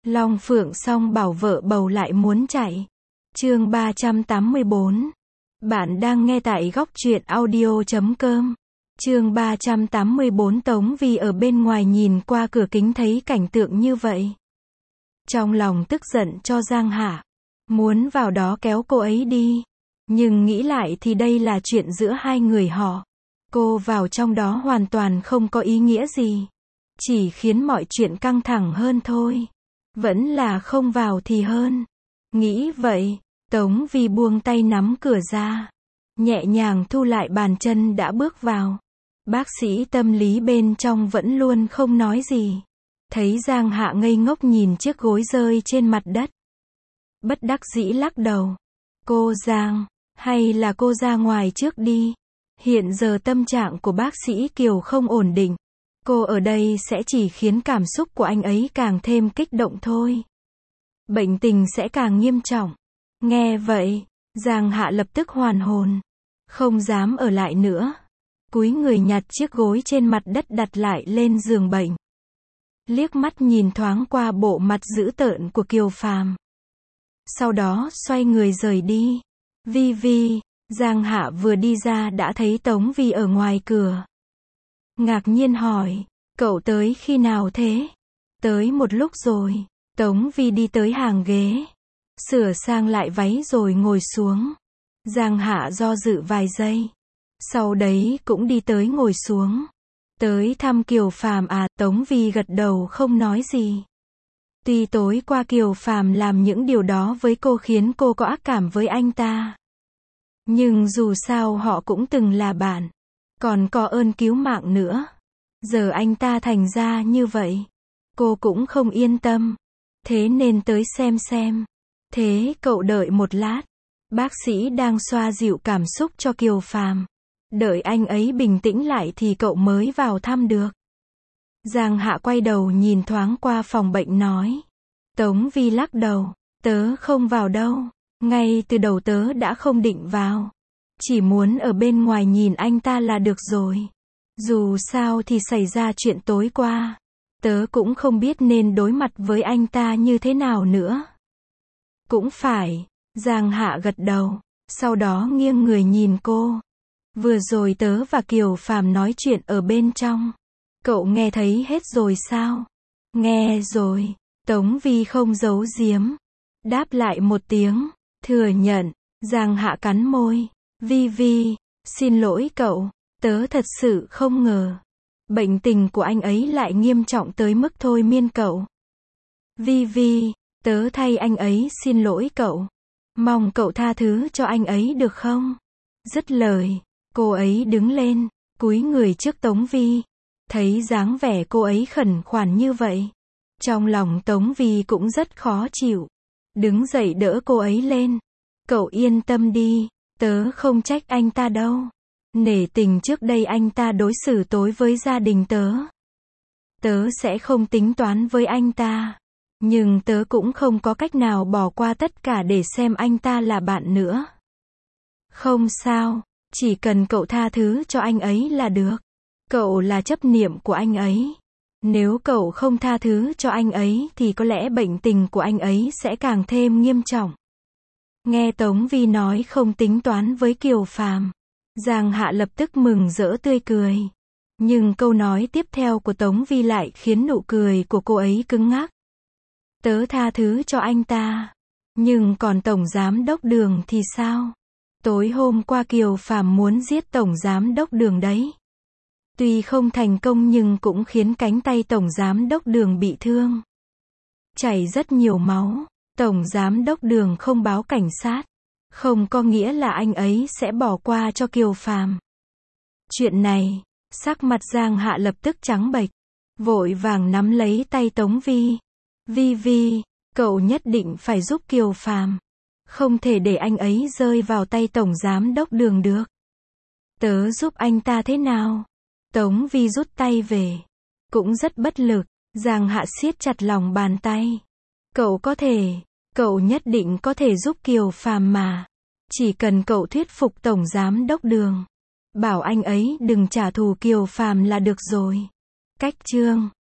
Long Phượng song bảo vợ bầu lại muốn chạy. Chương 384. Bạn đang nghe tại góc truyện audio.com. Chương 384. Tống Vi ở bên ngoài nhìn qua cửa kính thấy cảnh tượng như vậy. Trong lòng tức giận cho Giang Hạ. Muốn vào đó kéo cô ấy đi. Nhưng nghĩ lại thì đây là chuyện giữa hai người họ. Cô vào trong đó hoàn toàn không có ý nghĩa gì. Chỉ khiến mọi chuyện căng thẳng hơn thôi. Vẫn là không vào thì hơn. Nghĩ vậy, Tống Vi buông tay nắm cửa ra. Nhẹ nhàng thu lại bàn chân đã bước vào. Bác sĩ tâm lý bên trong vẫn luôn không nói gì. Thấy Giang Hạ ngây ngốc nhìn chiếc gối rơi trên mặt đất. Bất đắc dĩ lắc đầu. Cô Giang, hay là cô ra ngoài trước đi. Hiện giờ tâm trạng của bác sĩ Kiều không ổn định. Cô ở đây sẽ chỉ khiến cảm xúc của anh ấy càng thêm kích động thôi. Bệnh tình sẽ càng nghiêm trọng. Nghe vậy, Giang Hạ lập tức hoàn hồn. Không dám ở lại nữa. Cúi người nhặt chiếc gối trên mặt đất đặt lại lên giường bệnh. Liếc mắt nhìn thoáng qua bộ mặt dữ tợn của Kiều Phàm. Sau đó xoay người rời đi. Vi, Giang Hạ vừa đi ra đã thấy Tống Vi ở ngoài cửa. Ngạc nhiên hỏi, cậu tới khi nào thế? Tới một lúc rồi. Tống Vi đi tới hàng ghế. Sửa sang lại váy rồi ngồi xuống. Giang Hạ do dự vài giây. Sau đấy cũng đi tới ngồi xuống. Tới thăm Kiều Phàm à? Tống Vi gật đầu không nói gì. Tuy tối qua Kiều Phàm làm những điều đó với cô khiến cô có ác cảm với anh ta. Nhưng dù sao họ cũng từng là bạn. Còn có ơn cứu mạng nữa. Giờ anh ta thành ra như vậy. Cô cũng không yên tâm. Thế nên tới xem. Thế cậu đợi một lát. Bác sĩ đang xoa dịu cảm xúc cho Kiều Phàm. Đợi anh ấy bình tĩnh lại thì cậu mới vào thăm được. Giang Hạ quay đầu nhìn thoáng qua phòng bệnh nói. Tống Vi lắc đầu. Tớ không vào đâu. Ngay từ đầu tớ đã không định vào. Chỉ muốn ở bên ngoài nhìn anh ta là được rồi. Dù sao thì xảy ra chuyện tối qua. Tớ cũng không biết nên đối mặt với anh ta như thế nào nữa. Cũng phải. Giang Hạ gật đầu. Sau đó nghiêng người nhìn cô. Vừa rồi tớ và Kiều Phàm nói chuyện ở bên trong. Cậu nghe thấy hết rồi sao? Nghe rồi. Tống Vi không giấu giếm. Đáp lại một tiếng. Thừa nhận. Giang Hạ cắn môi. Vi, xin lỗi cậu. Tớ thật sự không ngờ. Bệnh tình của anh ấy lại nghiêm trọng tới mức thôi miên cậu. Vi, tớ thay anh ấy xin lỗi cậu. Mong cậu tha thứ cho anh ấy được không? Dứt lời, cô ấy đứng lên, cúi người trước Tống Vi. Thấy dáng vẻ cô ấy khẩn khoản như vậy. Trong lòng Tống Vi cũng rất khó chịu. Đứng dậy đỡ cô ấy lên. Cậu yên tâm đi, tớ không trách anh ta đâu. Nể tình trước đây anh ta đối xử tối với gia đình tớ. Tớ sẽ không tính toán với anh ta. Nhưng tớ cũng không có cách nào bỏ qua tất cả để xem anh ta là bạn nữa. Không sao, chỉ cần cậu tha thứ cho anh ấy là được. Cậu là chấp niệm của anh ấy. Nếu cậu không tha thứ cho anh ấy thì có lẽ bệnh tình của anh ấy sẽ càng thêm nghiêm trọng. Nghe Tống Vi nói không tính toán với Kiều Phàm. Giang Hạ lập tức mừng rỡ tươi cười. Nhưng câu nói tiếp theo của Tống Vi lại khiến nụ cười của cô ấy cứng ngắc. Tớ tha thứ cho anh ta. Nhưng còn Tổng Giám Đốc Đường thì sao? Tối hôm qua Kiều Phàm muốn giết Tổng Giám Đốc Đường đấy. Tuy không thành công nhưng cũng khiến cánh tay Tổng Giám Đốc Đường bị thương. Chảy rất nhiều máu. Tổng Giám Đốc Đường không báo cảnh sát. Không có nghĩa là anh ấy sẽ bỏ qua cho Kiều Phàm. Chuyện này, sắc mặt Giang Hạ lập tức trắng bệch. Vội vàng nắm lấy tay Tống Vi. Vi, cậu nhất định phải giúp Kiều Phàm. Không thể để anh ấy rơi vào tay Tổng Giám Đốc Đường được. Tớ giúp anh ta thế nào? Tống Vi rút tay về. Cũng rất bất lực. Giang Hạ siết chặt lòng bàn tay. Cậu nhất định có thể giúp Kiều Phàm mà. Chỉ cần cậu thuyết phục Tổng Giám Đốc Đường. Bảo anh ấy đừng trả thù Kiều Phàm là được rồi. Cách chương